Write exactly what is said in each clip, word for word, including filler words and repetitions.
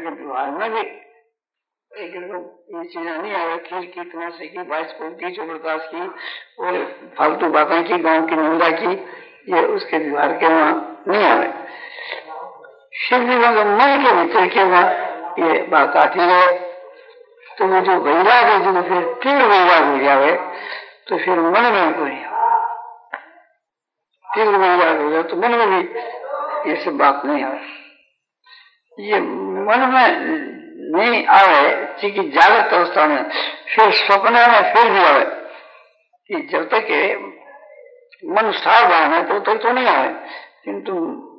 के व्यवहार में भी एक ये चीजें नहीं आवे, खीर की, तमाशे की, बाईसपुर की, चोप्रताश की और फालतू बातें की, गांव की निंदा की, ये उसके व्यवहार के वहां नहीं आवे। शिव जी का मन के भीतर के वहां ये बात आती है, तो वो जो वैराग है, जो फिर तीव्र वैराग हो जावे, तो फिर मन में कोई नहीं आवे। तीव्र वैराग हो जाए तो मन में भी ये सब बात नहीं आवे। ये मन में नहीं आवे कि जागृत अवस्था में, फिर स्वप्न में फिर भी आवे कि जब तक मन सावधान है तो तक तो नहीं आवे, किंतु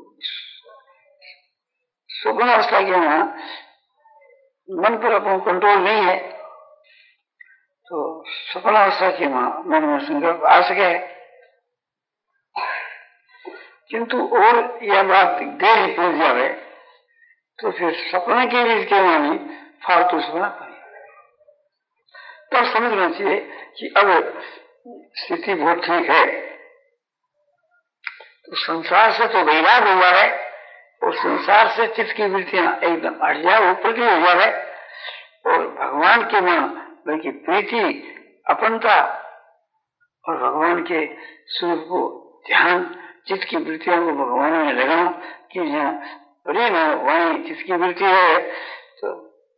स्वप्न अवस्था के वहां मन पर अपना कंट्रोल नहीं है, तो स्वप्न अवस्था के वहां मन में संकल्प आ सके। किंतु और यह बात गहरी पहुंच जावे तो फिर सपने के लिए के वहां फालतू सपना पड़े। तब तो समझना चाहिए कि अब स्थिति बहुत ठीक है, तो संसार से तो वैराग हुआ है और संसार से चित्त की वृत्तियां एकदम हट जाए, ऊपर की हो जाए और भगवान के वहां बल्कि प्रीति, अपनता और भगवान के स्वरूप को ध्यान, चित्त की वृत्तियों को भगवान में लगाओ कि जहाँ प्रेम है वहीं चित्त की वृत्ति है, तो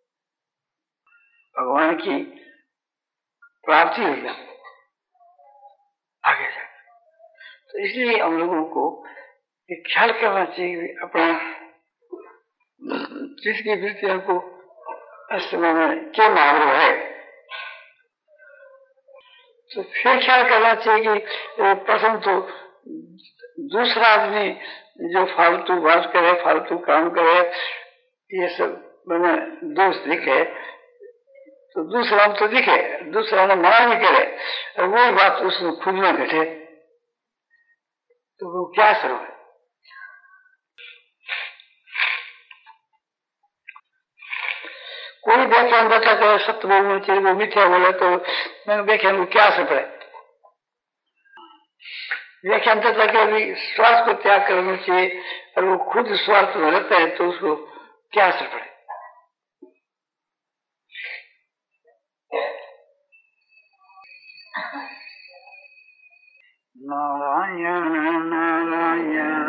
भगवान की प्राप्ति हो जाए आगे जाए। तो इसलिए हम लोगों को एक ख्याल करना चाहिए अपना चित्त की वृत्तियों को इस समय में क्या मार्ग है, तो फिर ख्याल करना चाहिए कि प्रथम तो दूसरा आदमी जो फालतू बात करे, फालतू काम करे, ये सब मैंने दोष दिखे तो दूसरा तो दिखे, दूसरा ने मना नहीं करे और वो बात उसमें खुद में घटे तो वो क्या असर है। कोई व्याख्यान बता करे सत्य बोलना चाहिए, वो मिथ्या बोले तो मैंने व्याख्यान को क्या असर पड़े। व्याख्यान तक कि अभी स्वार्थ को त्याग करना चाहिए और वो खुद स्वार्थ में रहता है तो उसको क्या असर पड़े। नारायण नारायण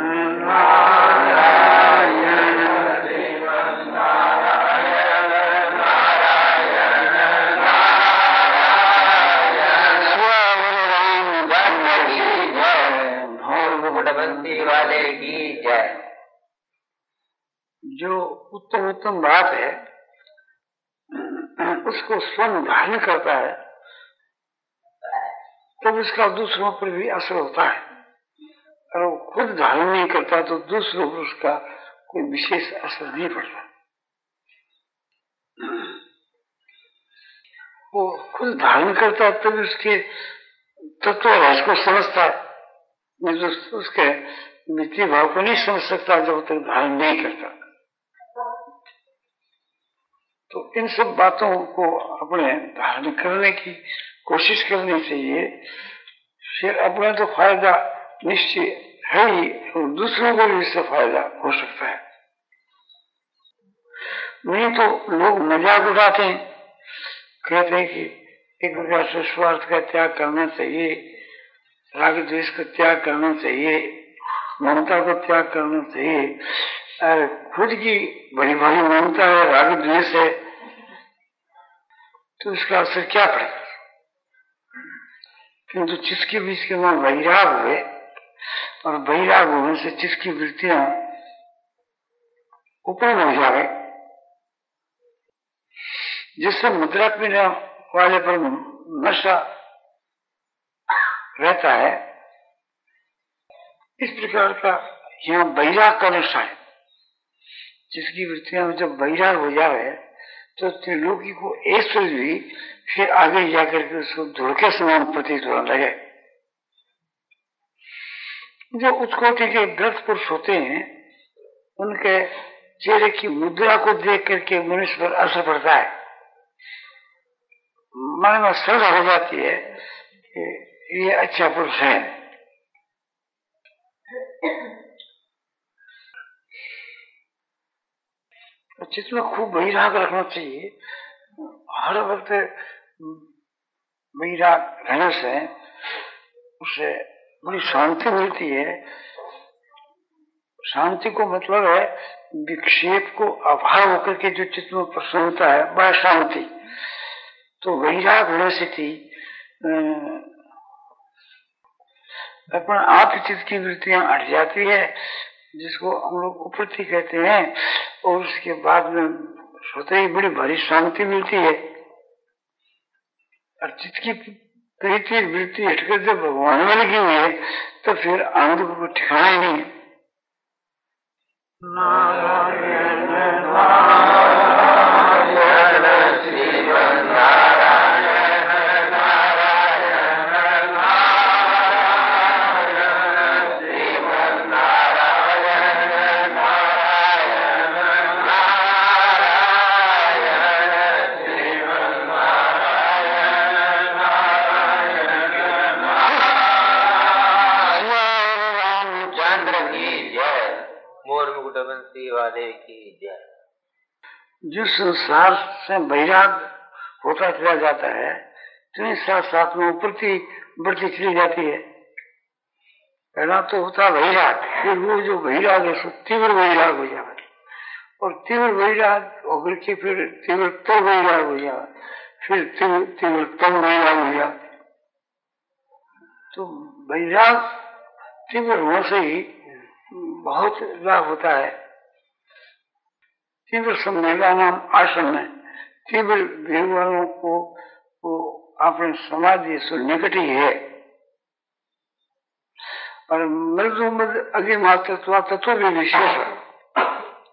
नारायण नारायण नारायण वाले की जय। जो उत्तम उत्तम बात है उसको स्वयं धारण करता है तब उसका दूसरों पर भी असर होता है, और वो खुद धारण नहीं करता तो दूसरों पर उसका कोई विशेष असर नहीं पड़ता। वो खुद धारण करता है तब उसके तत्व रहस्य को समझता है, नहीं तो उसके मित्र भाव को नहीं समझ सकता जब तक धारण नहीं करता। तो इन सब बातों को अपने धारण करने की कोशिश करनी चाहिए, फिर अपने तो फायदा निश्चय है ही और दूसरों को भी इससे फायदा हो सकता है। नहीं तो लोग मजाक उड़ाते हैं, कहते हैं कि एक प्रकार से स्वार्थ का त्याग करना चाहिए, राग द्वेष का त्याग करना चाहिए, ममता को त्याग करना चाहिए, और खुद की बड़ी बड़ी ममता है, राग द्वेष है, तो इसका असर क्या पड़ेगा। किंतु जिसके बीच के वहां वैराग हुए और वैराग होने से जिसकी वृत्तियां ऊपर हो जाए, जिससे मुद्रा पीने वाले पर नशा रहता है, इस प्रकार का यहाँ वैराग का नशा है। जिसकी वृत्तियां में जब वैराग हो जाए तो त्रिलोकी को ऐश्वर्य भी फिर आगे जाकर के उसको धुड़के समान प्रतीत होने लगे। जो उत्कोटि के व्रत पुरुष होते हैं उनके चेहरे की मुद्रा को देख करके मनुष्य पर असर पड़ता है, मन में श्रद्धा हो जाती है कि ये अच्छा पुरुष है। चित्त में खूब वैराग रखना चाहिए। हर वक्त वैराग रहने से उससे बड़ी शांति मिलती है। शांति को मतलब है विक्षेप को अभाव होकर के जो चित्त में प्रसन्नता है वह शांति। तो वैराग होने से थी अपना आप चित्त की वृत्तियां हट जाती है, जिसको हम लोग उपरति कहते हैं, और उसके बाद में स्वतः ही बड़ी भारी शांति मिलती है। और चित्त की प्रीति वृत्ति हटकर जब भगवान में लगी हुई है तो फिर आनंद को ठिकाना ही नहीं। नारायण नारायण श्रीमन नारायण नारायण नारायण श्रीमन नारायण नारायण नारायण श्रीमन नारायण नारायण रामचंद्र की जय। मोर मुकुट बंसी वाले की जय। जो संसार से वैराग होता चला जाता है तो साथ साथ में उपरति बढ़ती चली जाती है। पहला तो होता वैराग, फिर वो जो वैराग है सो तीव्र वैराग हो जाए, और तीव्र वैराग होकर के फिर तीव्रतम वैराग हो जाए, फिर तीव्र तीव्रतम वैराग हो जाए। तो वैराग तीव्र होने से ही बहुत लाभ होता है। तीव्र सम्मेलन नाम आश्रम में तीव्र विवाहों को वो अपने समाधि से निकट ही है। और मृदु मृद अग्नि मात्र तत्व भी विशेष है।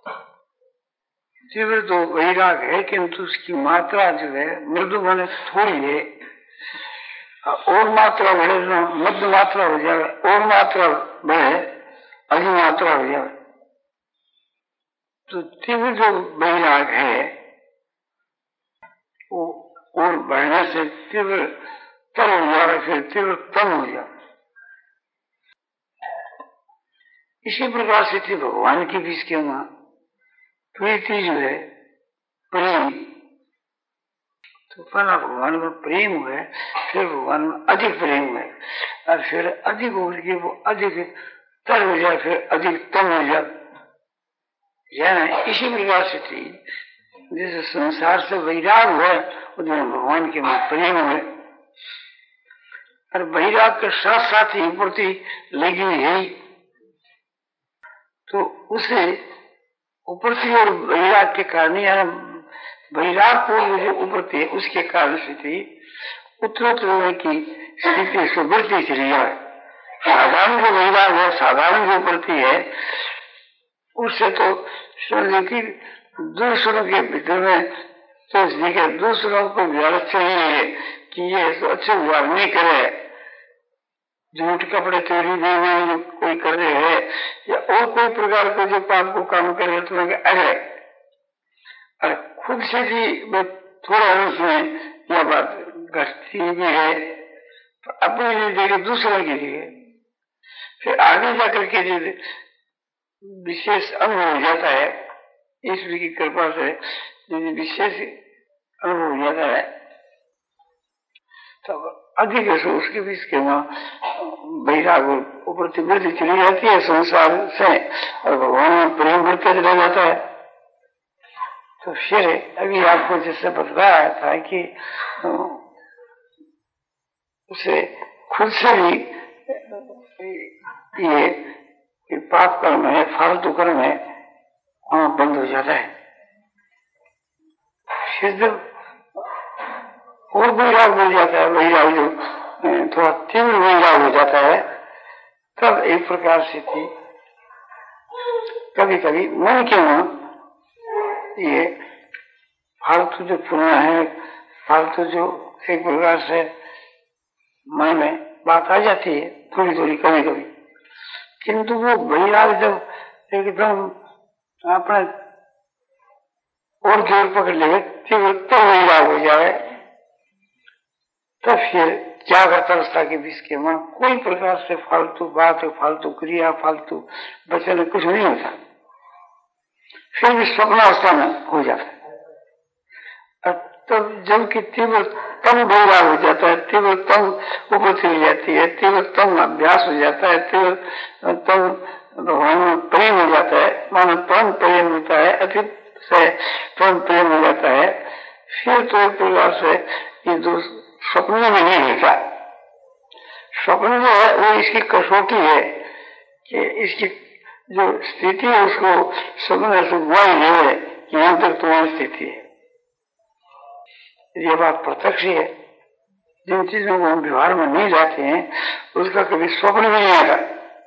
तीव्र तो वैराग है किंतु उसकी मात्रा जो है मृदु माने थोड़ी है, और मात्रा बढ़े मध्य मात्रा हो जाए, और मात्रा बढ़े अग्नि मात्रा हो जाए। तो तीव्र जो वैराग है वो और बढ़ने से तीव्र तर हो जाए, फिर तीव्र तम हो जाए। इसी प्रकार से थी भगवान के बीच के वहां प्रीति जो है प्रेम। तो पहला भगवान में प्रेम है, फिर भगवान में अधिक प्रेम है, और फिर अधिक होकर के वो अधिक तर हो जाए, फिर अधिक तम हो जाए। इसी प्रकार से थी जैसे संसार से वैराग है उधर भगवान के में प्रेम है, और वैराग के साथ साथ ही प्रति लगी हुई है। तो उसे उपरति और वैराग के कारण या वैराग पूर्व जो उपरति है उसके कारण से थी उत्तरोत्तर की स्थिति से बढ़ती चली जाए। साधारण जो वैराग है, साधारण जो उपरति है, उससे तो समझे कि दूसरों के भीतर में तो देखिए दूसरों को व्यवहार चाहिए कि ये तो अच्छे व्यवहार नहीं करे, झूठ कपड़े चोरी देने कोई कर रहे है या और कोई प्रकार का जो पाप को काम करे तो अरे और खुद से भी थोड़ा उसमें यह बात घटती भी है तो अपने लिए देखे दूसरों के लिए, फिर आगे जाकर के जो विशेष अनुभव हो जाता है ईश्वर की कृपा से, यदि विशेष अनुभव हो जाता है तब अधिक उसके बीच के वहां वैराग ऊपर तीव्रता चली जाती है संसार से, और भगवान में प्रेम बढ़ता चला जाता है। तो फिर अभी आपको जिससे बताया था कि उसे खुद से ही ये कि पाप कर्म है, फालतू कर्म है, वहां बंद हो जाता है। फिर जब और वैराग मिल जाता है, वैराग जो थोड़ा तीव्र वैराग हो जाता है, तब एक प्रकार से थी कभी कभी मन के वहां ये फालतू जो पुण्य है, फालतू जो एक प्रकार से मन में बात आ जाती है थोड़ी थोड़ी कभी कभी, किंतु वो वैराग जब एकदम अपना और जोर पकड़ ले तीव्र वैराग हो जाए तब फिर जागृत अवस्था के बीच के वहां कोई प्रकार से फालतू बात, फालतू क्रिया, फालतू वचन कुछ नहीं होता। फिर भी स्वप्नावस्था में हो जाता है। और तब जब की तीव्र तम वैराग हो जाता है, तीव्र तम उपलब्धि हो जाती है, तीव्र तम अभ्यास हो जाता है, तीव्र तम भगवान में प्रेम हो जाता है, मानो परम प्रेम होता है, अतीत से परम प्रेम हो जाता है। फिर तो एक प्रकार से ये जो स्वप्न में नहीं रहता। स्वप्न जो है वो इसकी कसौटी है कि इसकी जो स्थिति है उसको स्वप्न से गुआई नहीं है कि यहां तक तुम्हारी स्थिति है। ये बात प्रत्यक्ष है। जिन चीजों को हम व्यवहार में नहीं जाते हैं उसका कभी स्वप्न में नहीं आता।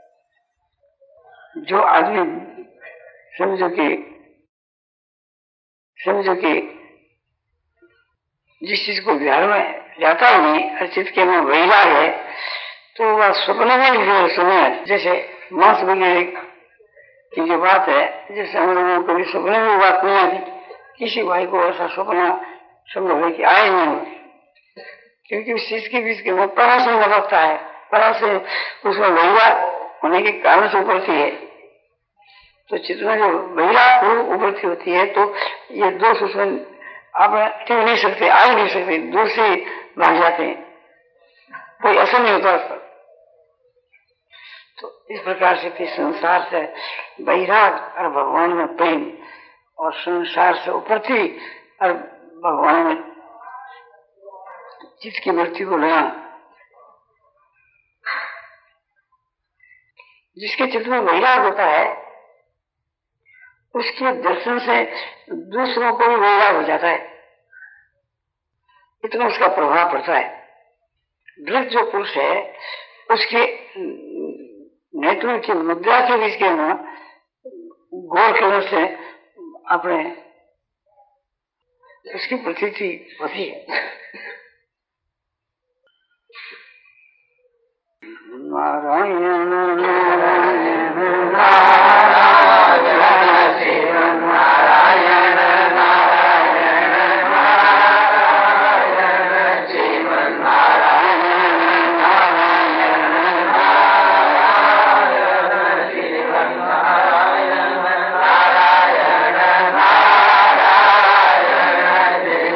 जो आदमी समझो कि समझो कि जिस चीज को व्यवहार में जाता ही नहीं, हर चीज के में वैराग है, तो वह स्वप्न में ही समय जैसे मांस वगैरह की जो बात है, जैसे हम लोगों को कभी स्वप्न में बात नहीं आती। किसी भाई को ऐसा स्वप्न संभव है कि आए नहीं होती, क्योंकि उस चीज के बीच के वो परा से लगता है, परा से उसमें वैराग होने के कारण से उपलब्धि है। तो चित्त में जो वैराग उपलब्धि होती है तो ये दोष उसमें आप टिक नहीं सकते, आ नहीं सकते, दूर से भाग जाते हैं, कोई असर नहीं होता उसका। तो इस प्रकार से संसार से वैराग और भगवान में प्रेम, और संसार से उपलब्धि और भगवान में चित्त की वृत्ति को लेना। जिसके चित्त में वैराग होता है उसके दर्शन से दूसरों को भी वैराग हो जाता है, इतना उसका प्रभाव पड़ता है। वृद्ध जो पुरुष है उसके नेत्रों की मुद्रा के बीच के ना गौर करने से अपने उसकी प्रतीति होती है। नारायण नारायण नारायण शिव नारायण नारायण नारायण शिव नारायण नारायण नारायण शिव नारायण नारायण नारायण शिव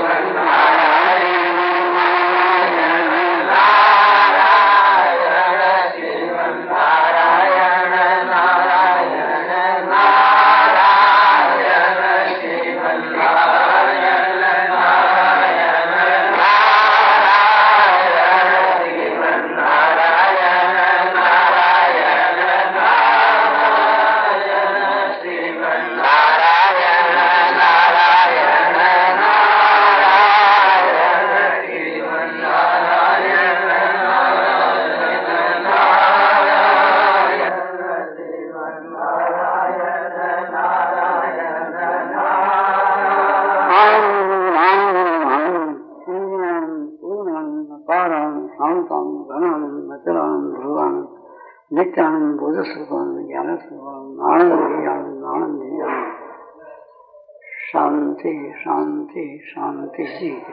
नित्यानंद बोध स्वरूपान ज्ञान स्वरूपान आनंद आनंद आनंद शांति शांति शांति।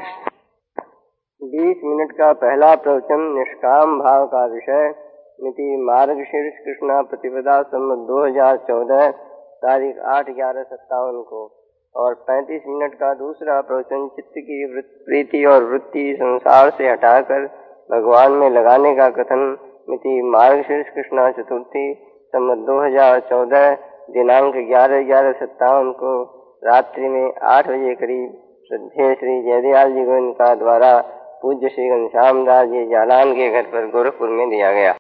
बीस मिनट का पहला प्रवचन निष्काम भाव का विषय मिति मार्गशीर्ष कृष्णा प्रतिपदा संवत दो हजार चौदह तारीख आठ ग्यारह सत्तावन को, और पैंतीस मिनट का दूसरा प्रवचन चित्त की प्रीति और वृत्ति संसार से हटाकर भगवान में लगाने का कथन मिति मार्गशीर्ष कृष्णा चतुर्थी संवत दो हजार चौदह दिनांक ग्यारह ग्यारह सत्तावन को रात्रि में आठ बजे करीब श्रद्धेय श्री जयदयाल जी गोविंद का द्वारा पूज्य श्री घनश्याम दास जी जालान के घर पर गोरखपुर में दिया गया।